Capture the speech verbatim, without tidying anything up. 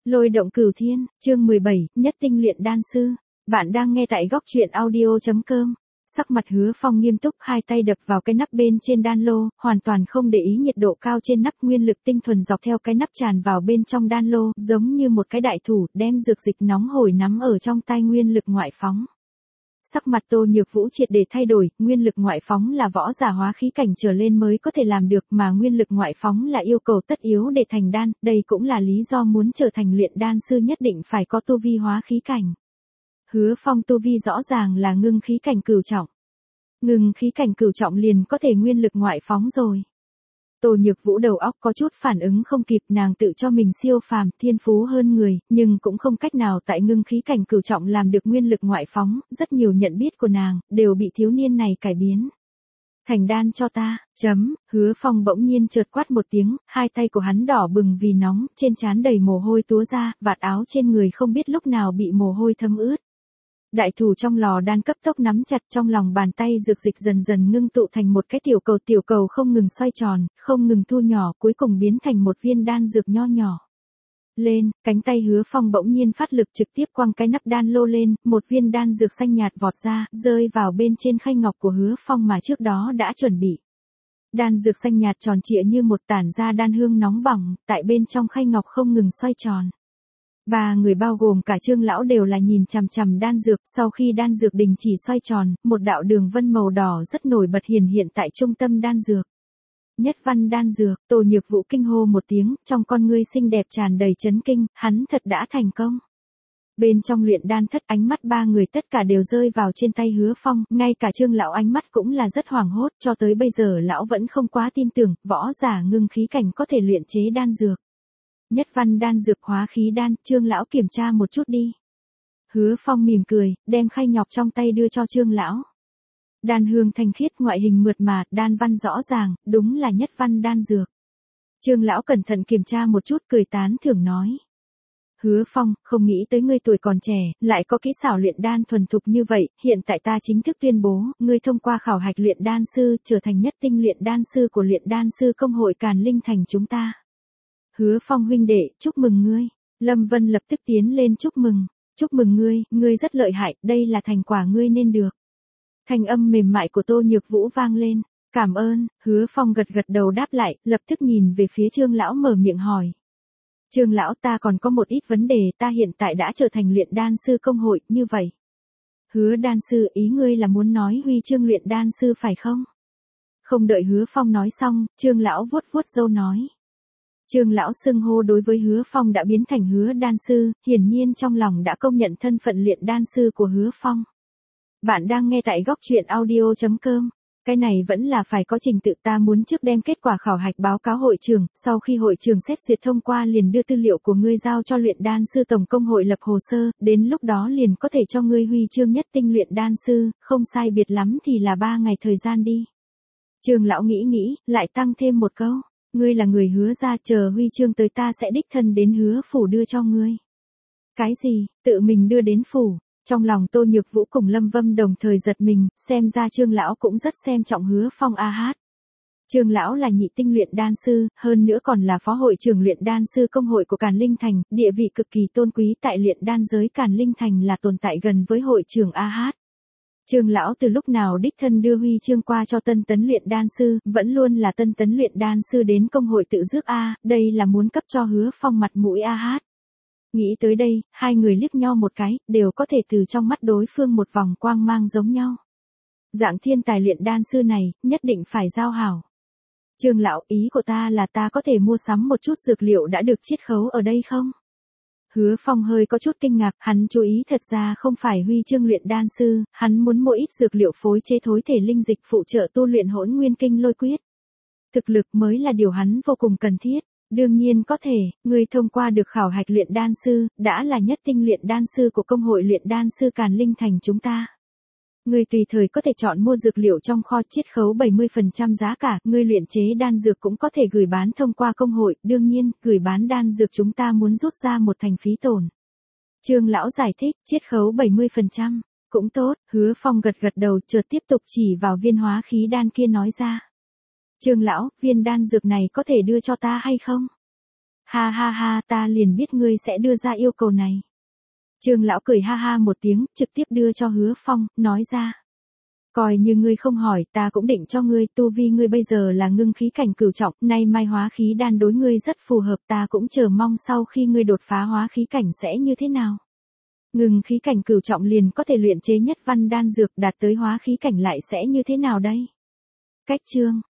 Lôi động cửu thiên, chương mười bảy, nhất tinh luyện đan sư. Bạn đang nghe tại góc truyện audio chấm com. Sắc mặt Hứa Phong nghiêm túc, hai tay đập vào cái nắp bên trên đan lô, hoàn toàn không để ý nhiệt độ cao trên nắp, nguyên lực tinh thuần dọc theo cái nắp tràn vào bên trong đan lô, giống như một cái đại thủ, đem dược dịch nóng hổi nắm ở trong tay nguyên lực ngoại phóng. Sắc mặt Tô Nhược Vũ triệt để thay đổi, nguyên lực ngoại phóng là võ giả hóa khí cảnh trở lên mới có thể làm được, mà nguyên lực ngoại phóng là yêu cầu tất yếu để thành đan, đây cũng là lý do muốn trở thành luyện đan sư nhất định phải có tu vi hóa khí cảnh. Hứa Phong tu vi rõ ràng là ngưng khí cảnh cửu trọng. Ngưng khí cảnh cửu trọng liền có thể nguyên lực ngoại phóng rồi. Tô Nhược Vũ đầu óc có chút phản ứng không kịp, nàng tự cho mình siêu phàm, thiên phú hơn người, nhưng cũng không cách nào tại ngưng khí cảnh cửu trọng làm được nguyên lực ngoại phóng, rất nhiều nhận biết của nàng, đều bị thiếu niên này cải biến. Thành đan cho ta, chấm, Hứa Phong bỗng nhiên chợt quát một tiếng, hai tay của hắn đỏ bừng vì nóng, trên trán đầy mồ hôi túa ra, vạt áo trên người không biết lúc nào bị mồ hôi thấm ướt. Đại thủ trong lò đan cấp tốc nắm chặt, trong lòng bàn tay dược dịch dần dần ngưng tụ thành một cái tiểu cầu, tiểu cầu không ngừng xoay tròn, không ngừng thu nhỏ, cuối cùng biến thành một viên đan dược nho nhỏ. Lên, cánh tay Hứa Phong bỗng nhiên phát lực trực tiếp quăng cái nắp đan lô lên, một viên đan dược xanh nhạt vọt ra, rơi vào bên trên khay ngọc của Hứa Phong mà trước đó đã chuẩn bị. Đan dược xanh nhạt tròn trịa như một tản ra đan hương nóng bỏng, tại bên trong khay ngọc không ngừng xoay tròn. Ba người bao gồm cả Trương lão đều là nhìn chằm chằm đan dược, sau khi đan dược đình chỉ xoay tròn, một đạo đường vân màu đỏ rất nổi bật hiển hiện tại trung tâm đan dược. Nhất văn đan dược, Tô Nhược Vũ kinh hô một tiếng, trong con ngươi xinh đẹp tràn đầy chấn kinh, hắn thật đã thành công. Bên trong luyện đan thất, ánh mắt ba người tất cả đều rơi vào trên tay Hứa Phong, ngay cả Trương lão ánh mắt cũng là rất hoảng hốt, cho tới bây giờ lão vẫn không quá tin tưởng, võ giả ngưng khí cảnh có thể luyện chế đan dược. Nhất văn đan dược hóa khí đan, Trương lão kiểm tra một chút đi. Hứa Phong mỉm cười, đem khay nhọc trong tay đưa cho Trương lão. Đan hương thanh khiết, ngoại hình mượt mà, đan văn rõ ràng, đúng là nhất văn đan dược. Trương lão cẩn thận kiểm tra một chút, cười tán thưởng nói. Hứa Phong, không nghĩ tới ngươi tuổi còn trẻ, lại có kỹ xảo luyện đan thuần thục như vậy, hiện tại ta chính thức tuyên bố, ngươi thông qua khảo hạch luyện đan sư, trở thành nhất tinh luyện đan sư của luyện đan sư công hội Càn Linh Thành chúng ta. Hứa Phong huynh đệ, chúc mừng ngươi. Lâm Vân lập tức tiến lên chúc mừng. Chúc mừng ngươi, ngươi rất lợi hại, đây là thành quả ngươi nên được. Thanh âm mềm mại của Tô Nhược Vũ vang lên. Cảm ơn, Hứa Phong gật gật đầu đáp lại, lập tức nhìn về phía Trương lão mở miệng hỏi. Trương lão, ta còn có một ít vấn đề, ta hiện tại đã trở thành luyện đan sư công hội, như vậy. Hứa đan sư, ý ngươi là muốn nói huy chương luyện đan sư phải không? Không đợi Hứa Phong nói xong, Trương lão vuốt vuốt râu nói. Trương lão xưng hô đối với Hứa Phong đã biến thành Hứa đan sư, hiển nhiên trong lòng đã công nhận thân phận luyện đan sư của Hứa Phong. Bạn đang nghe tại góc truyện audio chấm com. Cái này vẫn là phải có trình tự, ta muốn trước đem kết quả khảo hạch báo cáo hội trường, sau khi hội trường xét duyệt thông qua liền đưa tư liệu của ngươi giao cho luyện đan sư tổng công hội lập hồ sơ, đến lúc đó liền có thể cho ngươi huy chương nhất tinh luyện đan sư, không sai biệt lắm thì là ba ngày thời gian đi. Trương lão nghĩ nghĩ, lại tăng thêm một câu. Ngươi là người Hứa ra, chờ huy chương tới ta sẽ đích thân đến Hứa phủ đưa cho ngươi. Cái gì, tự mình đưa đến phủ? Trong lòng Tô Nhược Vũ cùng Lâm Vân đồng thời giật mình, xem ra Trương lão cũng rất xem trọng Hứa Phong a hát. Trương lão là nhị tinh luyện đan sư, hơn nữa còn là phó hội trưởng luyện đan sư công hội của Càn Linh Thành, địa vị cực kỳ tôn quý tại luyện đan giới Càn Linh Thành là tồn tại gần với hội trưởng a hát. Trương lão từ lúc nào đích thân đưa huy chương qua cho tân tấn luyện đan sư, vẫn luôn là tân tấn luyện đan sư đến công hội tự rước a, đây là muốn cấp cho Hứa Phong mặt mũi a hát. Nghĩ tới đây, hai người liếc nhau một cái, đều có thể từ trong mắt đối phương một vòng quang mang giống nhau. Dạng thiên tài luyện đan sư này, nhất định phải giao hảo. Trương lão, ý của ta là ta có thể mua sắm một chút dược liệu đã được chiết khấu ở đây không? Hứa Phong hơi có chút kinh ngạc, hắn chú ý thật ra không phải huy chương luyện đan sư, hắn muốn mua ít dược liệu phối chế thối thể linh dịch phụ trợ tu luyện Hỗn Nguyên Kinh Lôi Quyết. Thực lực mới là điều hắn vô cùng cần thiết. Đương nhiên có thể, ngươi thông qua được khảo hạch luyện đan sư, đã là nhất tinh luyện đan sư của công hội luyện đan sư Càn Linh Thành chúng ta. Ngươi tùy thời có thể chọn mua dược liệu trong kho chiết khấu bảy mươi phần trăm giá cả, ngươi luyện chế đan dược cũng có thể gửi bán thông qua công hội, đương nhiên, gửi bán đan dược chúng ta muốn rút ra một thành phí tổn. Trương lão giải thích, chiết khấu bảy mươi phần trăm, cũng tốt, Hứa Phong gật gật đầu, chợt tiếp tục chỉ vào viên hóa khí đan kia nói ra. Trương lão, viên đan dược này có thể đưa cho ta hay không? Ha ha ha, ta liền biết ngươi sẽ đưa ra yêu cầu này. Trương lão cười ha ha một tiếng, trực tiếp đưa cho Hứa Phong, nói ra. Coi như ngươi không hỏi, ta cũng định cho ngươi, tu vi ngươi bây giờ là ngưng khí cảnh cửu trọng, nay mai hóa khí đan đối ngươi rất phù hợp, ta cũng chờ mong sau khi ngươi đột phá hóa khí cảnh sẽ như thế nào. Ngưng khí cảnh cửu trọng liền có thể luyện chế nhất văn đan dược, đạt tới hóa khí cảnh lại sẽ như thế nào đây? Cách chương